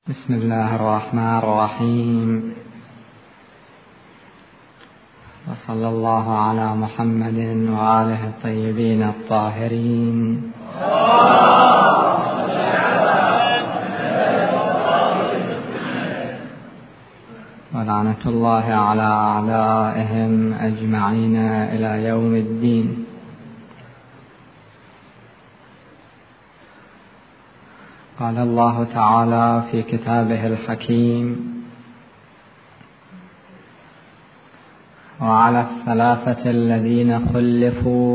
بسم الله الرحمن الرحيم، وصلى الله على محمد وآله الطيبين الطاهرين، ولعنة الله على أعدائهم أجمعين إلى يوم الدين. قال الله تعالى في كتابه الحكيم: وعلى الثلاثة الذين خلفوا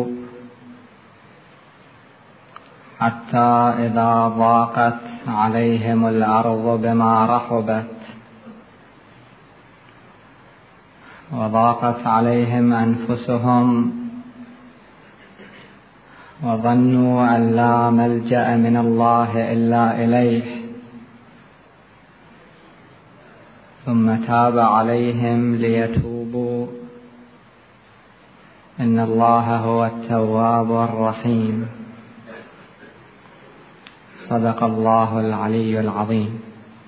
حتى إذا ضاقت عليهم الأرض بما رحبت وضاقت عليهم أنفسهم وظنوا أن لا ملجأ من الله إلا إليه ثم تاب عليهم ليتوبوا إن الله هو التواب الرحيم. صدق الله العلي العظيم.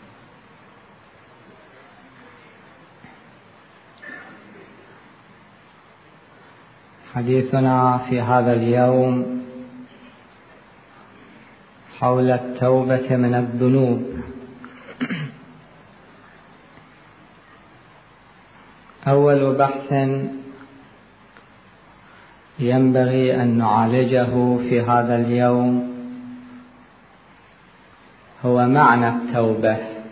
حديثنا في هذا اليوم حول التوبة من الذنوب. أول بحث ينبغي أن نعالجه في هذا اليوم هو معنى التوبة.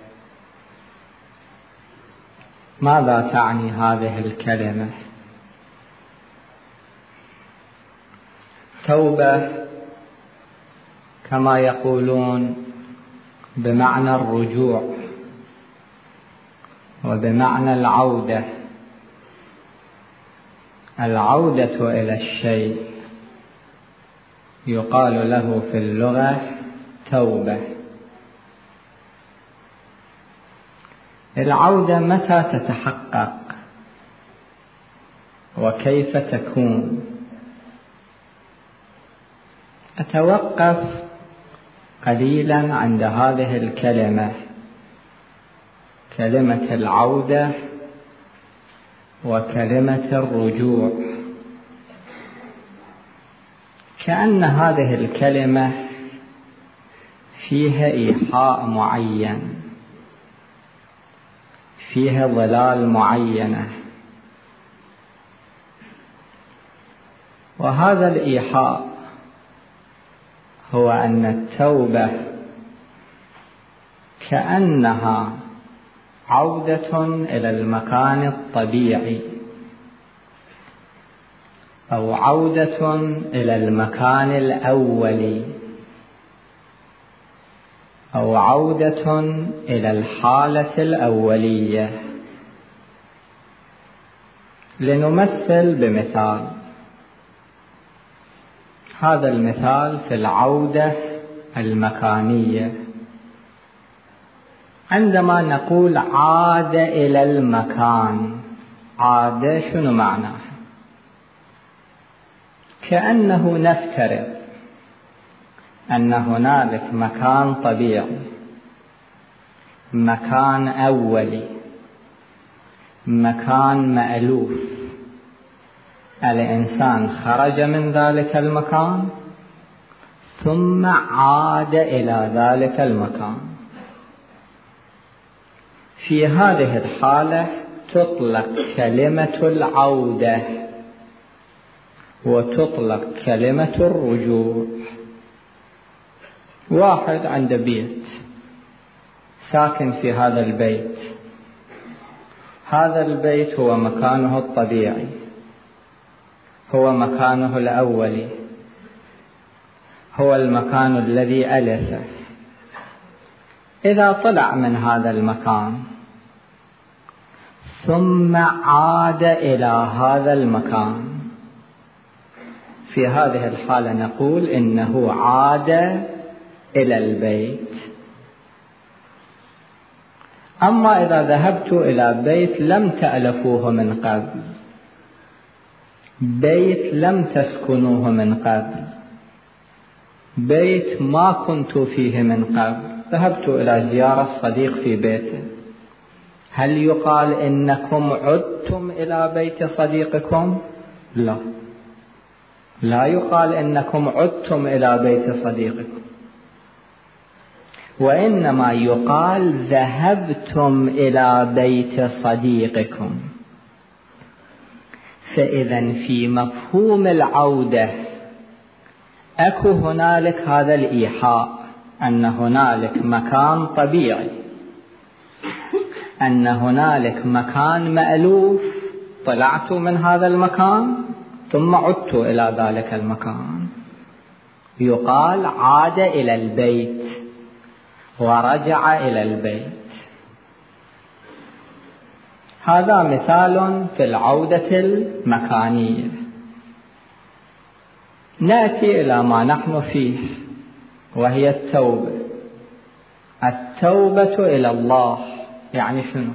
ماذا تعني هذه الكلمة؟ توبة كما يقولون بمعنى الرجوع وبمعنى العودة إلى الشيء يقال له في اللغة توبة. العودة متى تتحقق وكيف تكون؟ أتوقف قليلا عند هذه الكلمة، كلمة العودة وكلمة الرجوع. كأن هذه الكلمة فيها إيحاء معين، فيها ضلال معينة، وهذا الإيحاء هو أن التوبة كأنها عودة إلى المكان الطبيعي أو عودة إلى المكان الأولي أو عودة إلى الحالة الأولية. لنمثل بمثال. هذا المثال في العودة المكانية. عندما نقول عاد إلى المكان، عاد شنو معناه؟ كأنه نفترض أن هنالك مكان طبيعي، مكان أولي، مكان مألوف. الإنسان خرج من ذلك المكان ثم عاد إلى ذلك المكان. في هذه الحالة تطلق كلمة العودة وتطلق كلمة الرجوع. واحد عنده بيت، ساكن في هذا البيت. هذا البيت هو مكانه الطبيعي، هو مكانه الأولي، هو المكان الذي ألفه. إذا طلع من هذا المكان ثم عاد إلى هذا المكان، في هذه الحالة نقول إنه عاد إلى البيت. أما إذا ذهبت إلى بيت لم تألفوه من قبل، بيت لم تسكنوه من قبل، بيت ما كنت فيه من قبل، ذهبت إلى زيارة صديق في بيته، هل يقال إنكم عدتم إلى بيت صديقكم؟ لا، لا يقال إنكم عدتم إلى بيت صديقكم، وإنما يقال ذهبتم إلى بيت صديقكم. فإذا في مفهوم العودة أكو هنالك هذا الإيحاء أن هنالك مكان طبيعي، أن هنالك مكان مألوف، طلعت من هذا المكان ثم عدت إلى ذلك المكان، يقال عاد إلى البيت ورجع إلى البيت. هذا مثال في العودة المكانية. نأتي إلى ما نحن فيه وهي التوبة. التوبة إلى الله يعني شنو؟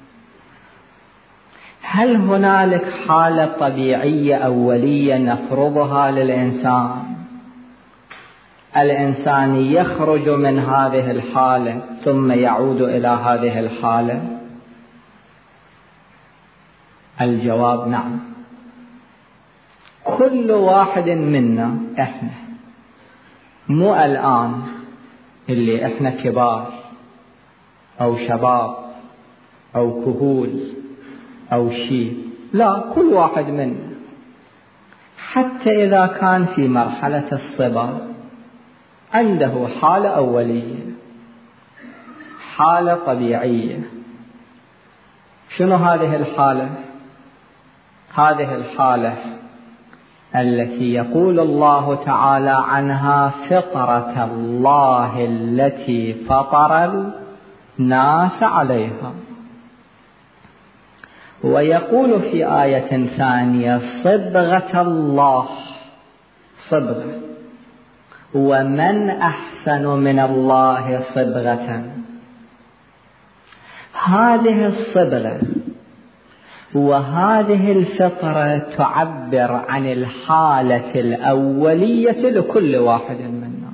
هل هنالك حالة طبيعية أولية نفرضها للإنسان؟ الإنسان يخرج من هذه الحالة ثم يعود إلى هذه الحالة؟ الجواب نعم. كل واحد منا، إحنا مو الآن اللي إحنا كبار أو شباب أو كهول أو شيء، لا، كل واحد منا حتى إذا كان في مرحلة الصبا عنده حالة أولية، حالة طبيعية. شنو هذه الحالة؟ هذه الحالة التي يقول الله تعالى عنها فطرة الله التي فطر الناس عليها، ويقول في آية ثانية صبغة الله، صبغة، ومن أحسن من الله صبغة. هذه الصبغة وهذه الفطرة تعبر عن الحالة الأولية لكل واحد منا.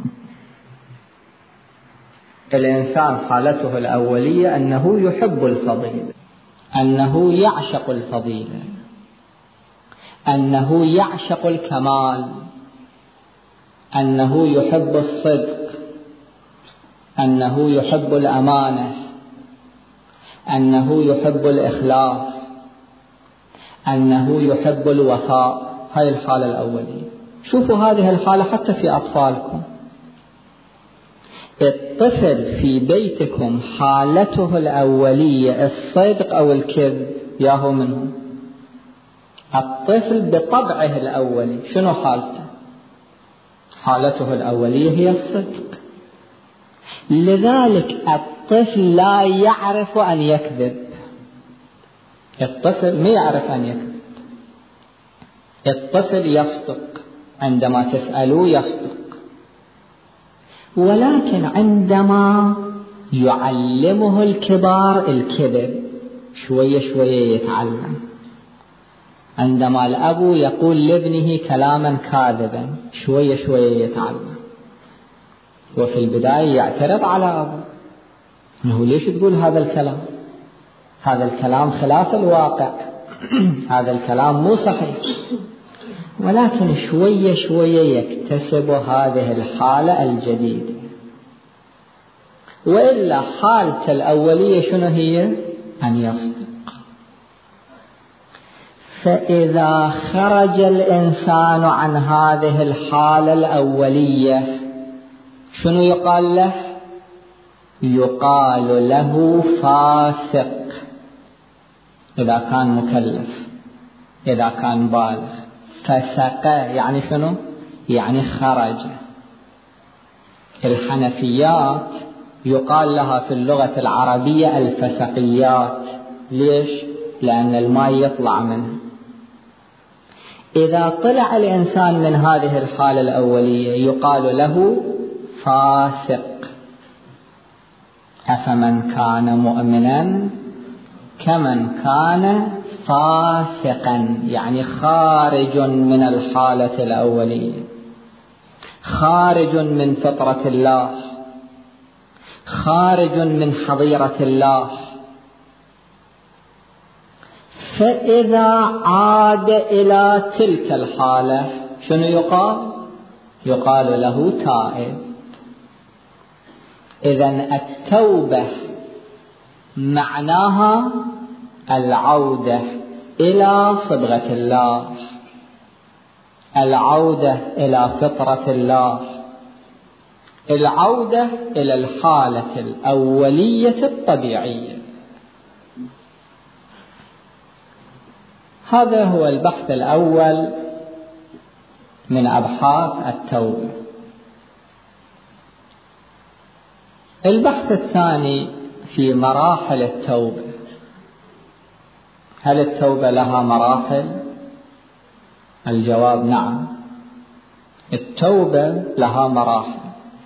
الإنسان حالته الأولية أنه يحب الفضيلة، أنه يعشق الفضيلة، أنه يعشق الكمال، أنه يحب الصدق، أنه يحب الأمانة، أنه يحب الإخلاص، أنه يحب الوفاء. هذه الحالة الأولية. شوفوا هذه الحالة حتى في أطفالكم. الطفل في بيتكم حالته الأولية الصدق أو الكذب؟ ياهو منه. الطفل بطبعه الأولي شنو حالته؟ حالته الأولية هي الصدق. لذلك الطفل لا يعرف أن يكذب. الطفل ما يعرف أن يكذب. الطفل يصدق، عندما تسألوه يصدق، ولكن عندما يعلمه الكبار الكذب شوية شوية يتعلم. عندما الأب يقول لابنه كلاما كاذبا شوية شوية يتعلم. وفي البداية يعترض على أبوه أنه ليش تقول هذا الكلام؟ هذا الكلام خلاف الواقع، هذا الكلام مو صحيح. ولكن شوية شوية يكتسب هذه الحالة الجديدة. وإلا حالة الأولية شنو هي؟ أن يصدق. فإذا خرج الإنسان عن هذه الحالة الأولية شنو يقال له؟ يقال له فاسق. إذا كان مكلف، إذا كان بالغ. فسق يعني شنو؟ يعني خرج. الحنفيات يقال لها في اللغة العربية الفسقيات. ليش؟ لأن الماء يطلع منه. إذا طلع الإنسان من هذه الحالة الأولية يقال له فاسق. أفمن كان مؤمنا كمن كان فاسقا، يعني خارج من الحالة الأولية، خارج من فطرة الله، خارج من حظيرة الله، فإذا عاد إلى تلك الحالة شنو يقال؟ يقال له تائب. إذن التوبة معناها العودة إلى صبغة الله، العودة إلى فطرة الله، العودة إلى الحالة الأولية الطبيعية. هذا هو البحث الأول من أبحاث التوبة. البحث الثاني في مراحل التوبة. هل التوبة لها مراحل؟ الجواب نعم، التوبة لها مراحل،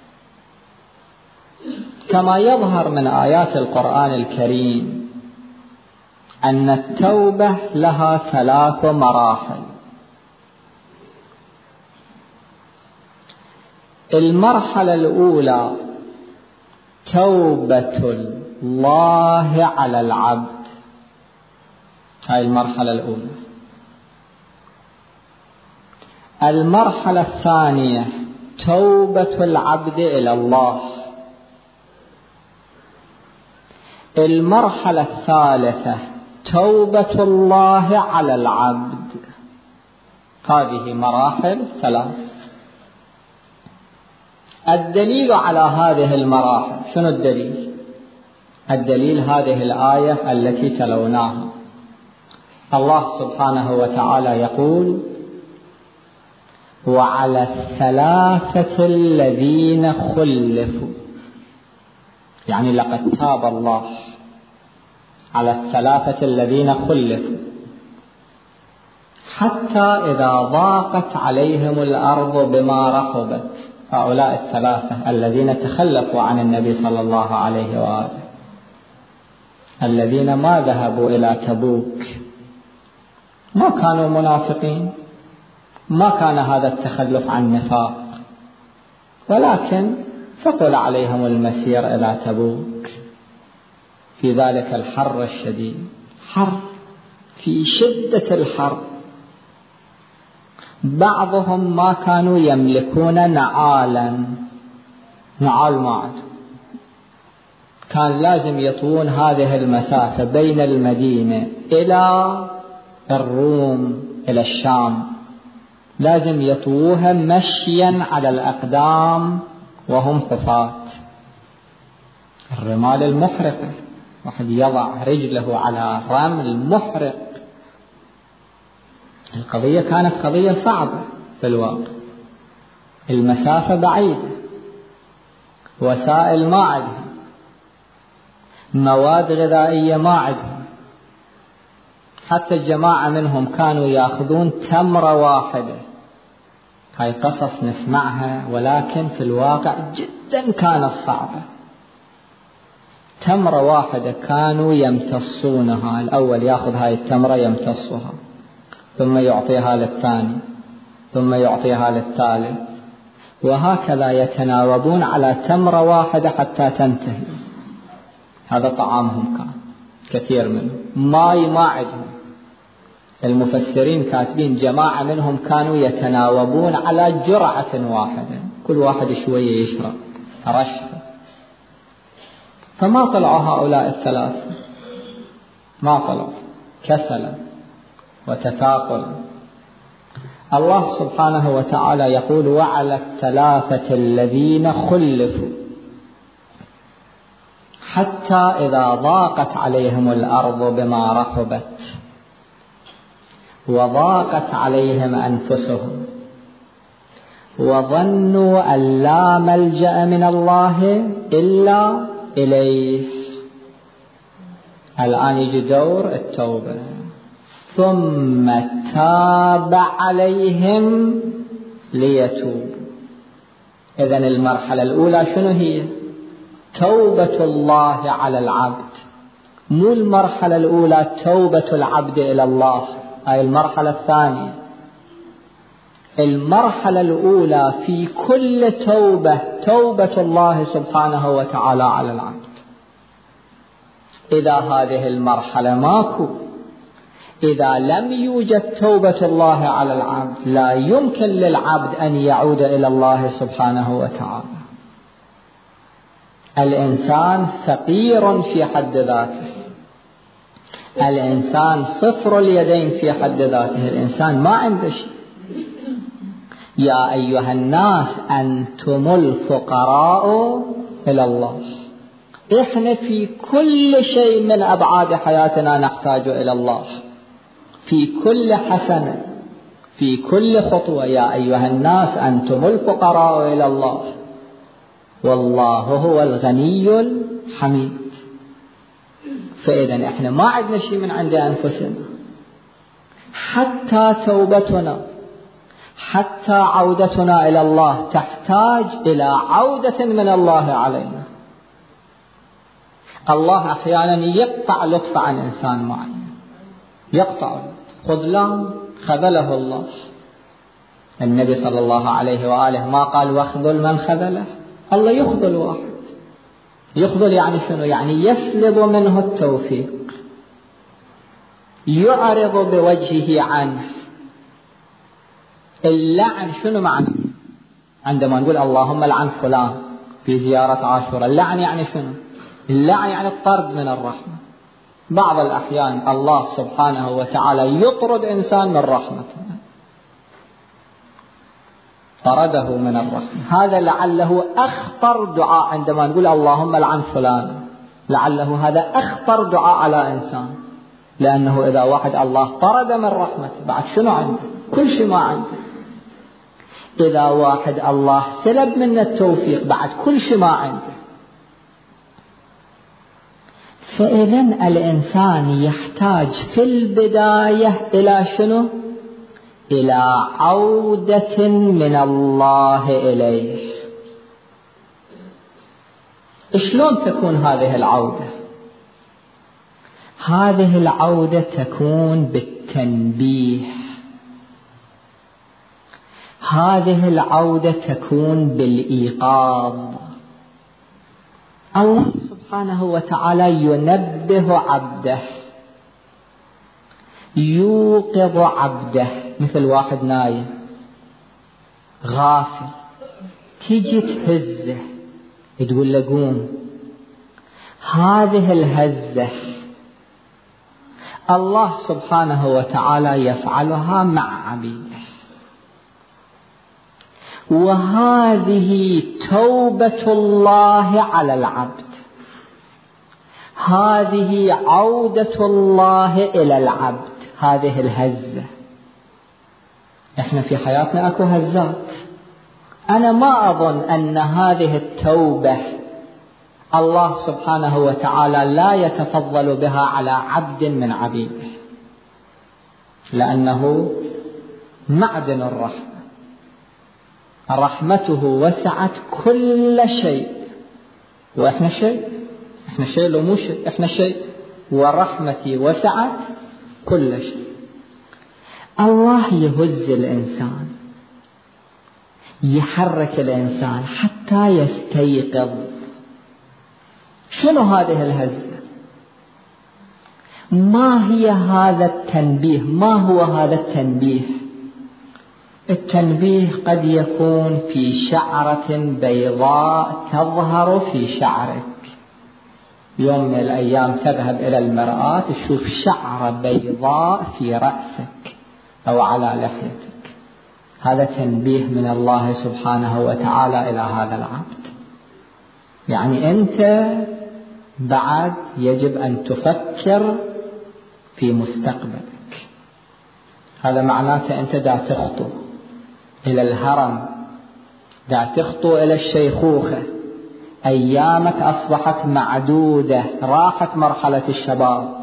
كما يظهر من آيات القرآن الكريم أن التوبة لها 3 مراحل. المرحلة الأولى توبة الله على العبد، هاي المرحلة الأولى. المرحلة الثانية توبة العبد إلى الله. المرحلة الثالثة توبة الله على العبد. هذه مراحل 3. الدليل على هذه المراحل شنو الدليل؟ الدليل هذه الآية التي تلوناها. الله سبحانه وتعالى يقول: وعلى 3 الذين خلفوا، يعني لقد تاب الله على 3 الذين خلفوا حتى إذا ضاقت عليهم الأرض بما رحبت. هؤلاء 3 الذين تخلفوا عن النبي صلى الله عليه وآله، الذين ما ذهبوا إلى تبوك، ما كانوا منافقين، ما كان هذا التخلف عن نفاق، ولكن ثقل عليهم المسير إلى تبوك في ذلك الحر الشديد، حر في شدة الحر. بعضهم ما كانوا يملكون نعالا، نعال ما عندهم، كان لازم يطوون هذه المسافة بين المدينة إلى الروم إلى الشام، لازم يطووها مشيا على الأقدام وهم حفاة. الرمال المحرقة، واحد يضع رجله على رمل محرق. القضية كانت قضية صعبة في الواقع، المسافة بعيدة، وسائل ما عندهم، مواد غذائية ما عندهم. حتى الجماعة منهم كانوا يأخذون تمرة واحدة. هاي قصص نسمعها، ولكن في الواقع جدا كانت صعبة. تمرة واحدة كانوا يمتصونها، الأول يأخذ هاي التمرة يمتصها، ثم يعطيها للثاني، ثم يعطيها للثالث، وهكذا يتناوبون على تمرة واحدة حتى تنتهي. هذا طعامهم كان كثير منهم. ماء ما عندهم. المفسرين كاتبين جماعة منهم كانوا يتناوبون على جرعة واحدة، كل واحد شوية يشرب رشفة. فما طلعوا هؤلاء 3، ما طلعوا، كسلا وتثاقلا. الله سبحانه وتعالى يقول: وعلى 3 الذين خلفوا حتى إذا ضاقت عليهم الأرض بما رحبت وضاقت عليهم أنفسهم وظنوا أن لا ملجأ من الله إلا إليه. الآن يجي دور التوبة. ثم تاب عليهم ليتوبوا. إذن المرحلة الأولى شنو هي؟ توبة الله على العبد، مو المرحلة الأولى توبة العبد إلى الله، هاي المرحلة الثانية. المرحلة الأولى في كل توبة الله سبحانه وتعالى على العبد. إذا هذه المرحلة ماكو، إذا لم يوجد توبة الله على العبد، لا يمكن للعبد أن يعود إلى الله سبحانه وتعالى. الإنسان فقير في حد ذاته، الإنسان صفر اليدين في حد ذاته، الإنسان ما عنده شيء. يا أيها الناس أنتم الفقراء إلى الله. إحنا في كل شيء من أبعاد حياتنا نحتاج إلى الله، في كل حسنة، في كل خطوة. يا أيها الناس أنتم الفقراء إلى الله والله هو الغني الحميد. فإذا إحنا ما عندنا شيء من عند أنفسنا. حتى توبتنا، حتى عودتنا إلى الله تحتاج إلى عودة من الله علينا. الله أحيانا يقطع لطف عن إنسان معين، يقطع خذلان خذله الله. النبي صلى الله عليه وآله ما قال واخذل من خذله، الله يخذل واحد. يخذل يعني شنو؟ يعني يسلب منه التوفيق، يعرض بوجهه عنه. اللعن شنو معنى؟ عندما نقول اللهم لعن فلان في زيارة عاشوراء، اللعن يعني شنو؟ اللعن يعني الطرد من الرحمة. بعض الأحيان الله سبحانه وتعالى يطرد إنسان من رحمته، طرده من الرحمة. هذا لعله أخطر دعاء. عندما نقول اللهم لعن فلان، لعله هذا أخطر دعاء على إنسان، لأنه إذا واحد الله طرد من رحمته بعد شنو عنده؟ كل شيء ما عنده. إذا واحد الله سلب من التوفيق بعد كل شيء ما عنده. فإذن الإنسان يحتاج في البداية إلى شنو؟ إلى عودة من الله إليه. شلون تكون هذه العودة؟ هذه العودة تكون بالتنبيه، هذه العودة تكون بالإيقاظ. الله سبحانه وتعالى ينبه عبده، يوقظ عبده. مثل واحد نايم غافل، تيجي تهزه تقول له قوم. هذه الهزة الله سبحانه وتعالى يفعلها مع عبيده، وهذه توبة الله على العبد، هذه عودة الله إلى العبد. هذه الهزة، احنا في حياتنا اكو هزات. انا ما اظن ان هذه التوبة الله سبحانه وتعالى لا يتفضل بها على عبد من عبيده، لأنه معدن الرحمة، رحمته وسعت كل شيء. وإحنا شيء، إحنا شيء لو مو شيء، إحنا شيء، ورحمتي وسعت كل شيء. الله يهز الإنسان، يحرك الإنسان حتى يستيقظ. شنو هذه الهزة؟ ما هي هذا التنبيه؟ ما هو هذا التنبيه؟ التنبيه قد يكون في شعرة بيضاء تظهر في شعرك. يوم من الأيام تذهب إلى المرآة تشوف شعرة بيضاء في رأسك أو على لحيتك. هذا تنبيه من الله سبحانه وتعالى إلى هذا العبد. يعني أنت بعد يجب أن تفكر في مستقبلك. هذا معناته أنت دا تخطو إلى الهرم، دا تخطو إلى الشيخوخة. أيامك أصبحت معدودة، راحت مرحلة الشباب.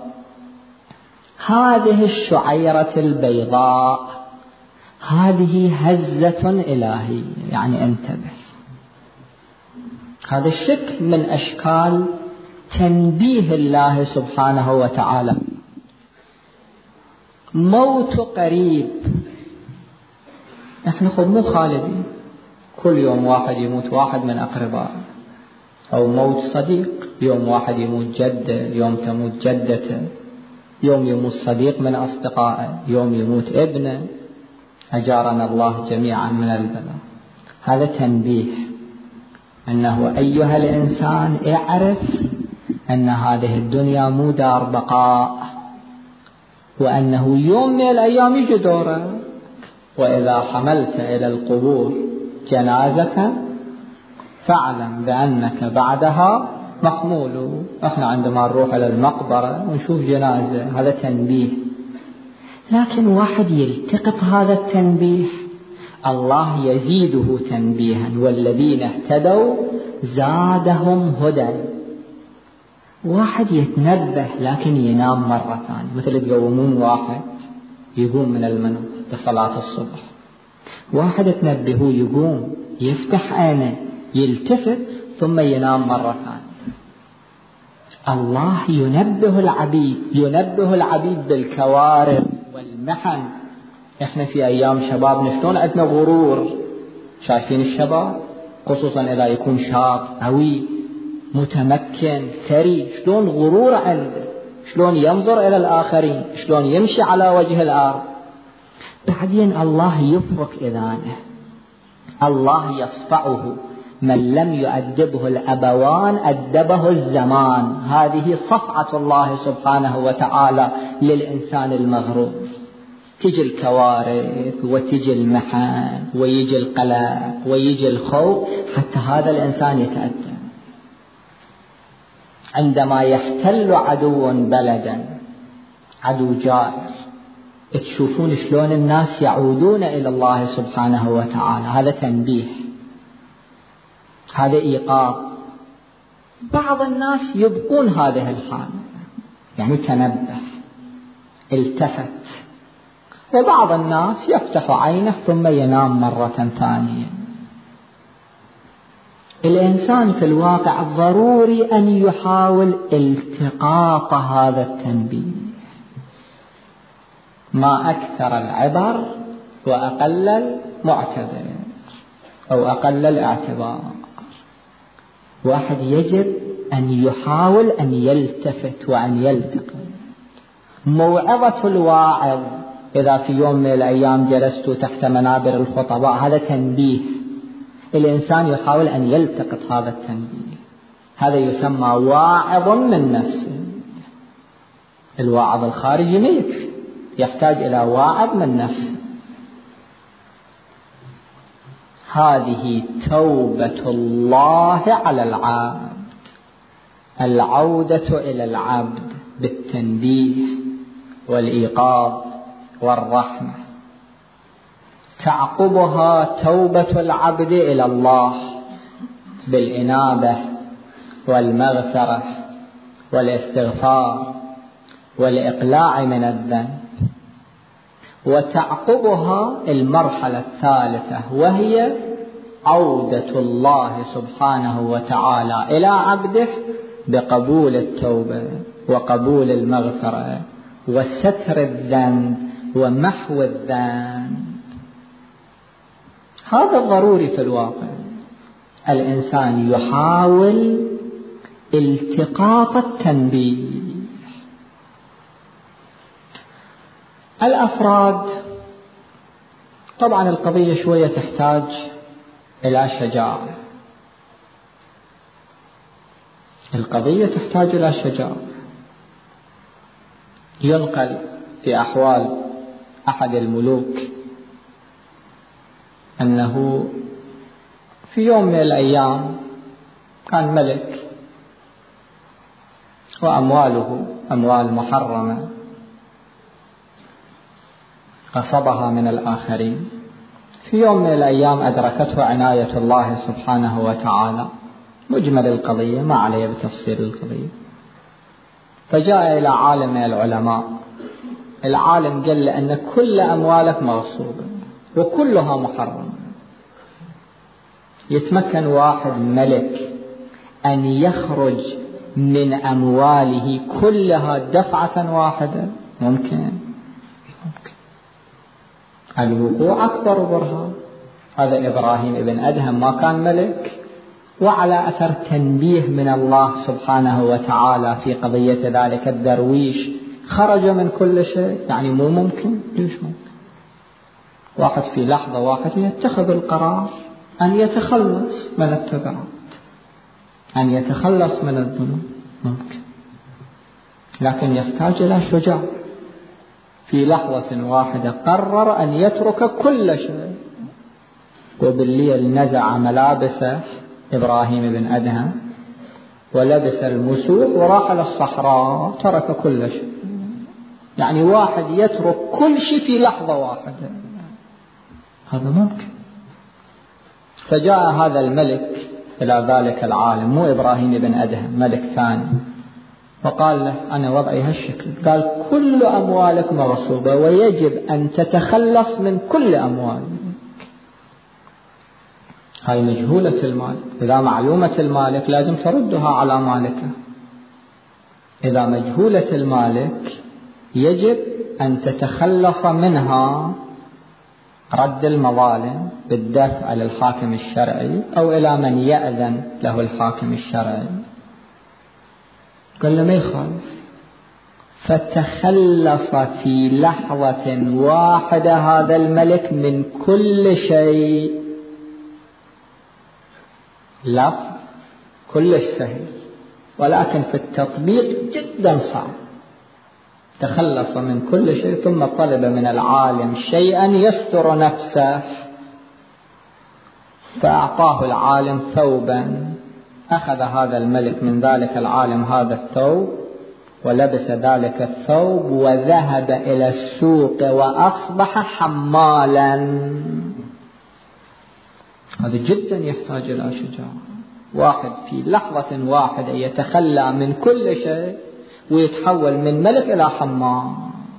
هذه الشعيرة البيضاء هذه هزة إلهية، يعني انتبه. هذا الشكل من أشكال تنبيه الله سبحانه وتعالى. موت قريب، احنا خب مو خالدين، كل يوم واحد يموت واحد من أقربائه، أو موت صديق، يوم واحد يموت جده، يوم تموت جدته، يوم يموت صديق من أصدقائه، يوم يموت ابنه. أجارنا الله جميعا من البلاء. هذا تنبيه أنه أيها الإنسان اعرف أن هذه الدنيا مو دار بقاء، وأنه يوم من الأيام يجي دوره. وإذا حملت إلى القبور جنازة فاعلم بأنك بعدها محمول. احنا عندما نروح إلى المقبرة ونشوف جنازة، هذا تنبيه. لكن واحد يلتقط هذا التنبيه، الله يزيده تنبيها، والذين اهتدوا زادهم هدى. واحد يتنبه لكن ينام مرة ثانية، مثل تقومون واحد يقوم من المنام لصلاة الصبح، واحد تنبهه يقوم يفتح عينه يلتفت ثم ينام مرة ثانية. الله ينبه العبيد بالكوارث والمحن. احنا في ايام شباب شلون عندنا غرور، شايفين الشباب خصوصا اذا يكون شاب قوي متمكن ثري، شلون غرور عنده، شلون ينظر الى الاخرين، شلون يمشي على وجه الارض. بعدين الله يفرك اذانه، الله يصفعه. من لم يؤدبه الأبوان أدبه الزمان. هذه صفعة الله سبحانه وتعالى للإنسان المغرور. تجي الكوارث وتجي المحن ويجي القلق ويجي الخوف حتى هذا الإنسان يتأدب. عندما يحتل عدو بلدا، عدو جائر، تشوفون شلون الناس يعودون إلى الله سبحانه وتعالى. هذا تنبيه، هذا إيقاظ. بعض الناس يبقون هذه الحالة، يعني تنبه التفت، وبعض الناس يفتح عينه ثم ينام مرة ثانية. الإنسان في الواقع ضروري أن يحاول التقاط هذا التنبيه. ما أكثر العبر وأقل المعتبر أو أقل الاعتبار. واحد يجب أن يحاول أن يلتفت وأن يلتقط. موعظة الواعظ، إذا في يوم من الأيام جلست تحت منابر الخطباء، هذا تنبيه. الإنسان يحاول أن يلتقط هذا التنبيه، هذا يسمى واعظ من نفسه. الواعظ الخارجي ما يكفي، يحتاج إلى واعظ من نفسه. هذه توبة الله على العبد، العودة إلى العبد بالتنبيه والإيقاظ والرحمة. تعقبها توبة العبد إلى الله بالإنابة والمغفرة والاستغفار والإقلاع من الذنب. وتعقبها المرحلة الثالثة، وهي عودة الله سبحانه وتعالى إلى عبده بقبول التوبة وقبول المغفرة وستر الذنب ومحو الذنب. هذا ضروري في الواقع. الإنسان يحاول التقاط التنبيه. الأفراد طبعا القضية شوية تحتاج إلى شجاعة، القضية تحتاج إلى شجاعة. ينقل في أحوال أحد الملوك أنه في يوم من الأيام كان ملك وأمواله أموال محرمة غصبها من الآخرين. في يوم من الأيام أدركته عناية الله سبحانه وتعالى. مجمل القضية ما عليه بتفصيل القضية. فجاء إلى عالم من العلماء. العالم قال له أن كل أموالك مغصوبة وكلها محرمة. يتمكن واحد ملك أن يخرج من أمواله كلها دفعة واحدة؟ ممكن. الوقوع أكبر برهان. هذا إبراهيم ابن أدهم ما كان ملك، وعلى أثر تنبيه من الله سبحانه وتعالى في قضية ذلك الدرويش خرج من كل شيء. يعني مو ممكن. ليش ممكن؟ واحد في لحظة واحدة يتخذ القرار أن يتخلص من التبعات، أن يتخلص من الذنوب، ممكن، لكن يحتاج إلى شجاع. في لحظة واحدة قرر أن يترك كل شيء، وبالليل نزع ملابسه إبراهيم بن أدهم ولبس المسوح وراح للصحراء، ترك كل شيء. يعني واحد يترك كل شيء في لحظة واحدة، هذا ممكن. فجاء هذا الملك إلى ذلك العالم، مو إبراهيم بن أدهم، ملك ثاني، وقال له أنا وضعي هالشكل. قال كل أموالك مغصوبة ويجب أن تتخلص من كل أموالك. هاي مجهولة المالك. إذا معلومة المالك لازم تردها على مالكه. إذا مجهولة المالك يجب أن تتخلص منها، رد المظالم بالدفع على الحاكم الشرعي أو إلى من يأذن له الحاكم الشرعي. قال له ما يخالف. فتخلص في لحظة واحدة هذا الملك من كل شيء. لا كلش سهل، ولكن في التطبيق جدا صعب. تخلص من كل شيء، ثم طلب من العالم شيئا يستر نفسه، فأعطاه العالم ثوبا. أخذ هذا الملك من ذلك العالم هذا الثوب ولبس ذلك الثوب وذهب إلى السوق وأصبح حمالا. هذا جدا يحتاج إلى شجاعة. واحد في لحظة واحدة يتخلى من كل شيء ويتحول من ملك إلى حمال،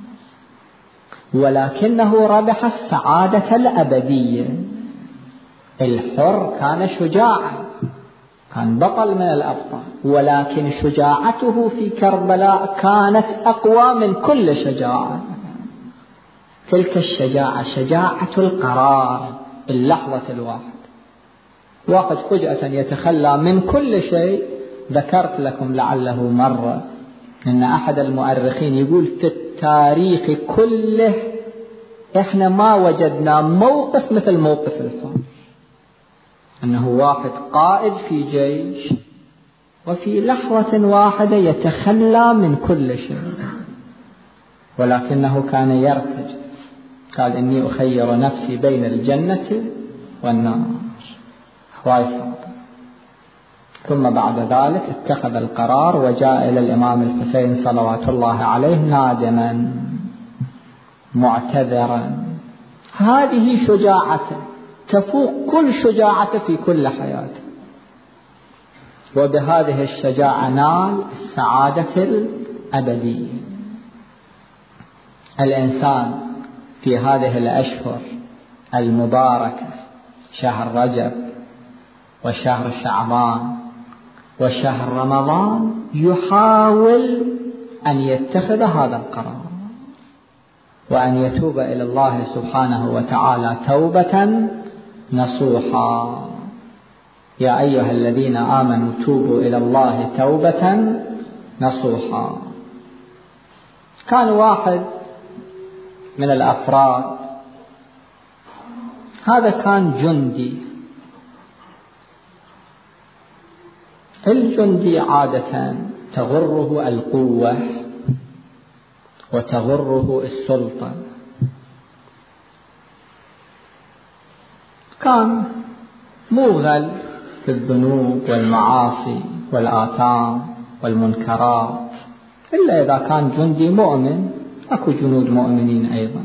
ولكنه ربح السعادة الأبدية. الحر كان شجاعا، كان بطل من الأبطال، ولكن شجاعته في كربلاء كانت أقوى من كل شجاعة. تلك الشجاعة شجاعة القرار، اللحظة الواحدة. واحد فجأة يتخلى من كل شيء. ذكرت لكم لعله مرة أن أحد المؤرخين يقول في التاريخ كله إحنا ما وجدنا موقف مثل موقف الحر، أنه واحد قائد في جيش وفي لحظة واحدة يتخلى من كل شيء، ولكنه كان يرتجل. قال إني أخير نفسي بين الجنة والنار. وايصل. ثم بعد ذلك اتخذ القرار وجاء إلى الإمام الحسين صلوات الله عليه نادما معتذرا. هذه شجاعته تفوق كل شجاعته في كل حياته، وبهذه الشجاعة نال السعادة الأبدية. الإنسان في هذه الأشهر المباركة، شهر رجب وشهر شعبان وشهر رمضان، يحاول أن يتخذ هذا القرار وأن يتوب إلى الله سبحانه وتعالى توبة نصوحا. يا أيها الذين آمنوا توبوا إلى الله توبة نصوحا. كان واحد من الأفراد، هذا كان جندي. الجندي عادة تغره القوة وتغره السلطة. كان موغل في الذنوب والمعاصي والآثام والمنكرات، إلا إذا كان جندي مؤمن. أكو جنود مؤمنين أيضا.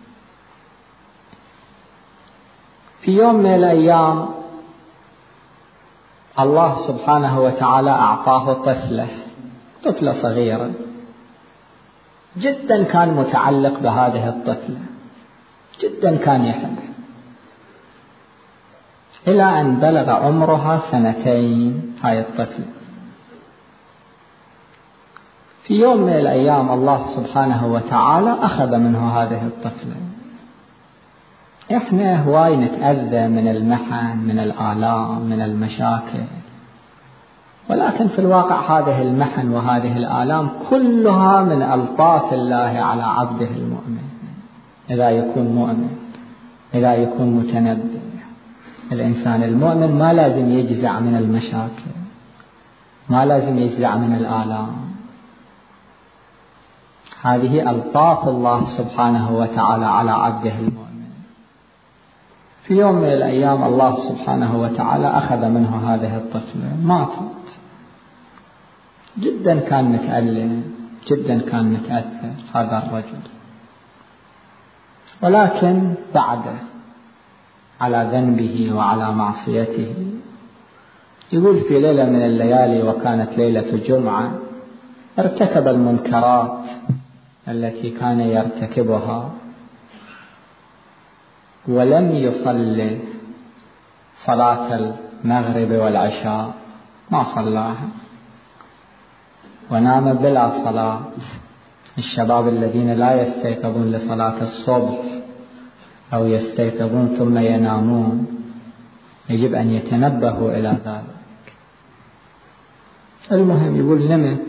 في يوم من الأيام الله سبحانه وتعالى أعطاه طفلة صغيرة جدا. كان متعلق بهذه الطفلة جدا، كان يحبها، إلى أن بلغ عمرها 2 هاي الطفلة. في يوم من الأيام الله سبحانه وتعالى أخذ منه هذه الطفلة إحنا هواي نتأذى من المحن، من الآلام، من المشاكل، ولكن في الواقع هذه المحن وهذه الآلام كلها من ألطاف الله على عبده المؤمن. إذا يكون مؤمن، إذا يكون متنبه، الإنسان المؤمن ما لازم يجزع من المشاكل، ما لازم يجزع من الآلام. هذه ألطاف الله سبحانه وتعالى على عبده المؤمن. في يوم من الأيام الله سبحانه وتعالى أخذ منه هذه الطفلة، ماتت. جدا كان متألم، جدا كان متأثر هذا الرجل، ولكن بعده على ذنبه وعلى معصيته. يقول في ليلة من الليالي وكانت ليلة جمعة ارتكب المنكرات التي كان يرتكبها، ولم يصلي صلاة المغرب والعشاء، ما صلاها، ونام بلا صلاة. الشباب الذين لا يستيقظون لصلاة الصبح أو يستيقظون ثم ينامون يجب أن يتنبهوا إلى ذلك. المهم يقول نمت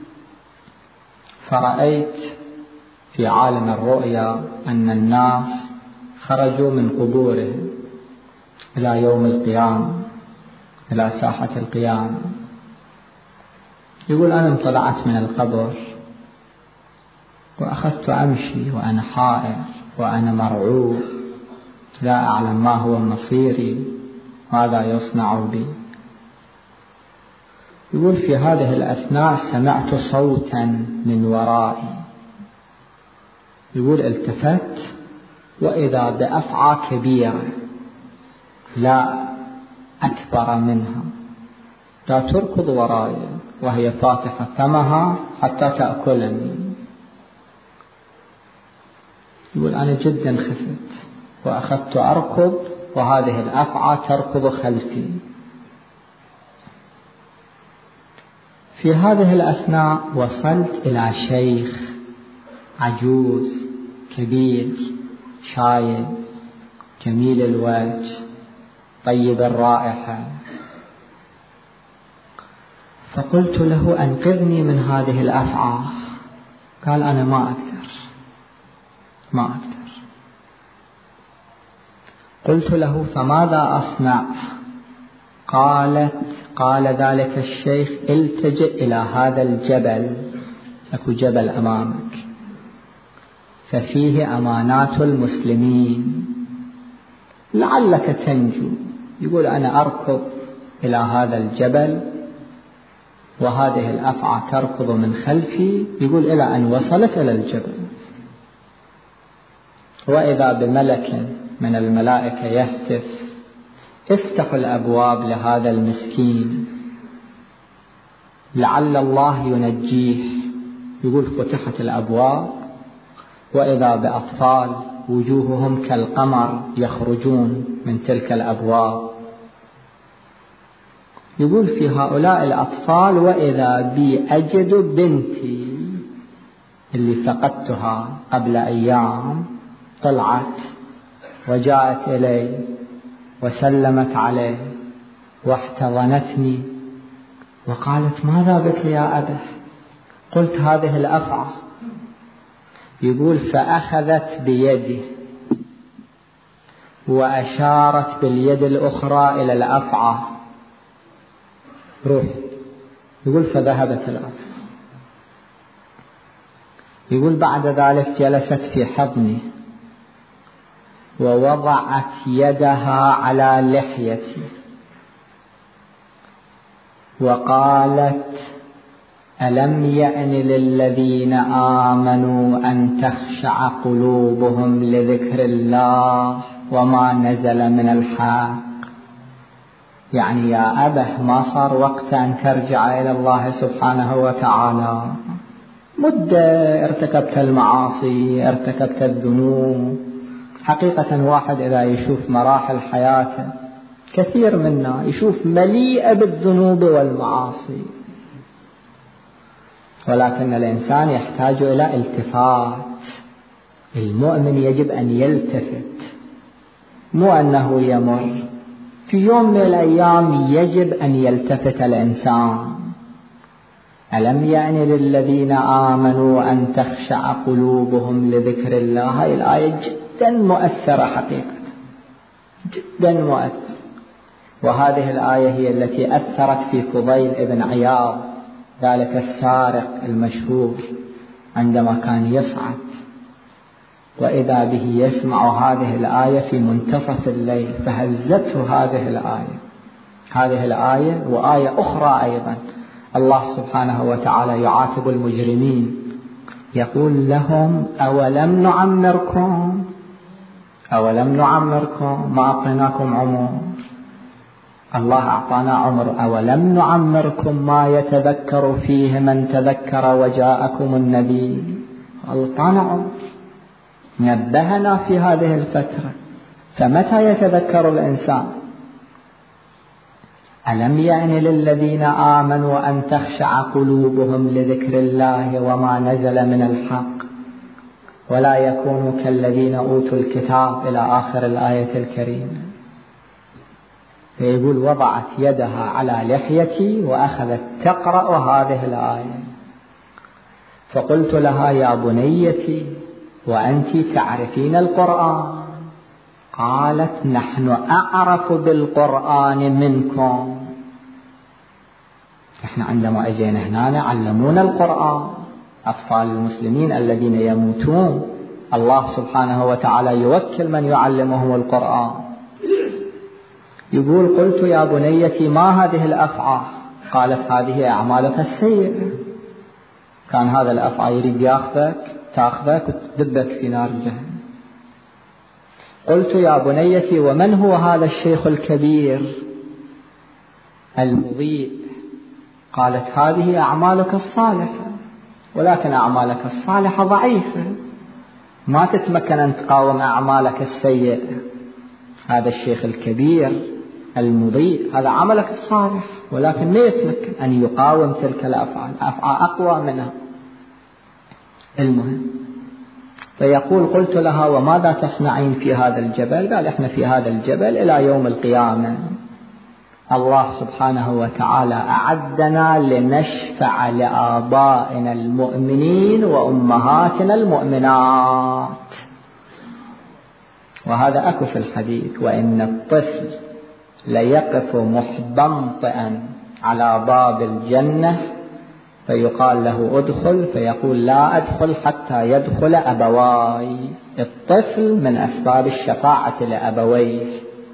فرأيت في عالم الرؤيا أن الناس خرجوا من قبورهم إلى يوم القيامة، إلى ساحة القيامة. يقول أنا انطلعت من القبر وأخذت أمشي وأنا حائر وأنا مرعوب، لا أعلم ما هو مصيري، ماذا يصنع بي. يقول في هذه الأثناء سمعت صوتا من ورائي. يقول التفت وإذا بأفعى كبيرة لا أكبر منها، لا تركض وراي وهي فاتحة فمها حتى تأكلني. يقول أنا جدا خفت وأخذت أركض وهذه الأفعى تركض خلفي. في هذه الأثناء وصلت إلى شيخ عجوز كبير شايب جميل الوجه طيب الرائحة، فقلت له أنقذني من هذه الأفعى. قال أنا ما أقدر. قلت له فماذا أصنع؟ قال ذلك الشيخ التجئ إلى هذا الجبل، أكو جبل أمامك ففيه أمانات المسلمين لعلك تنجو. يقول أنا أركض إلى هذا الجبل وهذه الأفعى تركض من خلفي. يقول إلى أن وصلت إلى الجبل وإذا بملك من الملائكة يهتف افتحوا الأبواب لهذا المسكين لعل الله ينجيه. يقول فتحت الأبواب وإذا بأطفال وجوههم كالقمر يخرجون من تلك الأبواب. يقول في هؤلاء الأطفال وإذا بي أجد بنتي اللي فقدتها قبل أيام، طلعت وجاءت إلي وسلمت عليه واحتضنتني وقالت ماذا بك يا أبه؟ قلت هذه الأفعى. يقول فأخذت بيدي وأشارت باليد الأخرى إلى الأفعى روح. يقول فذهبت الأفعى. يقول بعد ذلك جلست في حضني ووضعت يدها على لحيتي وقالت ألم يأن للذين آمنوا أن تخشع قلوبهم لذكر الله وما نزل من الحق. يعني يا أبه ما صار وقت أن ترجع إلى الله سبحانه وتعالى، مدة ارتكبت المعاصي ارتكبت الذنوب. حقيقة واحد إذا يشوف مراحل حياته كثير منا يشوف مليئة بالذنوب والمعاصي، ولكن الإنسان يحتاج إلى التفات. المؤمن يجب أن يلتفت مو أنه يمر. في يوم من الأيام يجب أن يلتفت الإنسان. ألم يعن للذين آمنوا أن تخشع قلوبهم لذكر الله. هذه الآية جدا مؤثرة حقيقة، جدا مؤثرة. وهذه الآية هي التي أثرت في فضيل ابن عياض، ذلك السارق المشهور، عندما كان يصعد وإذا به يسمع هذه الآية في منتصف الليل فهزته هذه الآية. هذه الآية وآية أخرى أيضا، الله سبحانه وتعالى يعاتب المجرمين يقول لهم أولم نعمركم، أولم نعمركم، ما أعطيناكم عمر. الله أعطانا عمر. أولم نعمركم ما يتذكر فيه من تذكر وجاءكم النبي. أعطانا عمر، نبهنا في هذه الفترة، فمتى يتذكر الإنسان؟ ألم يعن للذين آمنوا أن تخشع قلوبهم لذكر الله وما نزل من الحق ولا يكونوا كالذين أوتوا الكتاب إلى آخر الآية الكريمة. فيقول وضعت يدها على لحيتي وأخذت تقرأ هذه الآية، فقلت لها يا بنيتي وأنت تعرفين القرآن؟ قالت نحن أعرف بالقرآن منكم. احنا عندما اجينا هنا علمونا القرآن. أطفال المسلمين الذين يموتون الله سبحانه وتعالى يوكل من يعلمهم القرآن. يقول قلت يا بنيتي ما هذه الأفعى؟ قالت هذه أعمالك السيئة. كان هذا الأفعى يريد تأخذك وتدبك في نار جهنم. قلت يا بنيتي ومن هو هذا الشيخ الكبير المضيء؟ قالت هذه أعمالك الصالحة، ولكن أعمالك الصالحة ضعيفة، ما تتمكن أن تقاوم أعمالك السيئة. هذا الشيخ الكبير المضيء هذا عملك الصالح، ولكن ما يتمكن أن يقاوم تلك الأفعال، أفعال أقوى منها. المهم فيقول قلت لها وماذا تصنعين في هذا الجبل؟ قال احنا في هذا الجبل إلى يوم القيامة الله سبحانه وتعالى أعدنا لنشفع لآبائنا المؤمنين وأمهاتنا المؤمنات. وهذا أكو في الحديث وإن الطفل ليقف محبنطئا على باب الجنة فيقال له ادخل، فيقول لا أدخل حتى يدخل أبواي. الطفل من أسباب الشفاعة لأبويه.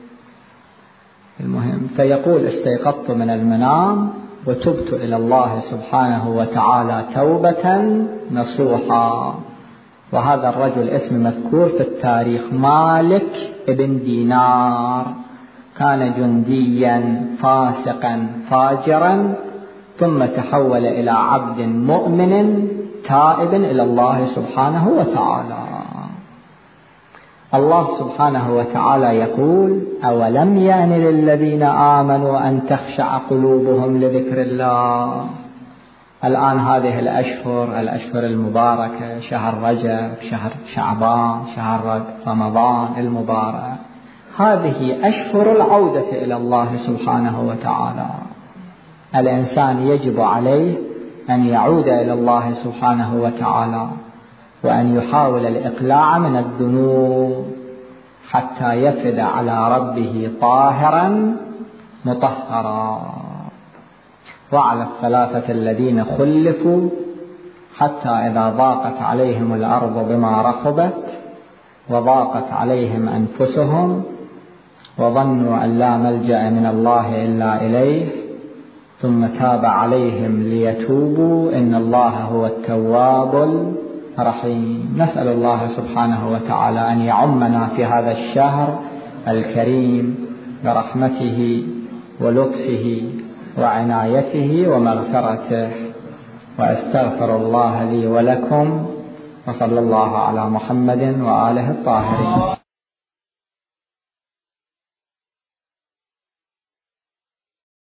المهم فيقول استيقظت من المنام وتبت إلى الله سبحانه وتعالى توبة نصوحا. وهذا الرجل اسم مذكور في التاريخ مالك ابن دينار، كان جنديا فاسقا فاجرا ثم تحول إلى عبد مؤمن تائب إلى الله سبحانه وتعالى. الله سبحانه وتعالى يقول أولم يعن للذين آمنوا أن تخشع قلوبهم لذكر الله. الآن هذه الأشهر المباركة، شهر رجب، شهر شعبان، شهر رمضان المبارك، هذه أشهر العودة إلى الله سبحانه وتعالى. الإنسان يجب عليه أن يعود إلى الله سبحانه وتعالى وأن يحاول الإقلاع من الذنوب حتى يفد على ربه طاهرا مطهرا. وعلى الثلاثة الذين خلفوا حتى إذا ضاقت عليهم الأرض بما رحبت وضاقت عليهم أنفسهم وظنوا أن لا ملجأ من الله إلا إليه ثم تاب عليهم ليتوبوا إن الله هو التواب الرحيم. نسأل الله سبحانه وتعالى أن يعمنا في هذا الشهر الكريم برحمته ولطفه وعنايته ومغفرته. وأستغفر الله لي ولكم، وصلى الله على محمد وآله الطاهرين.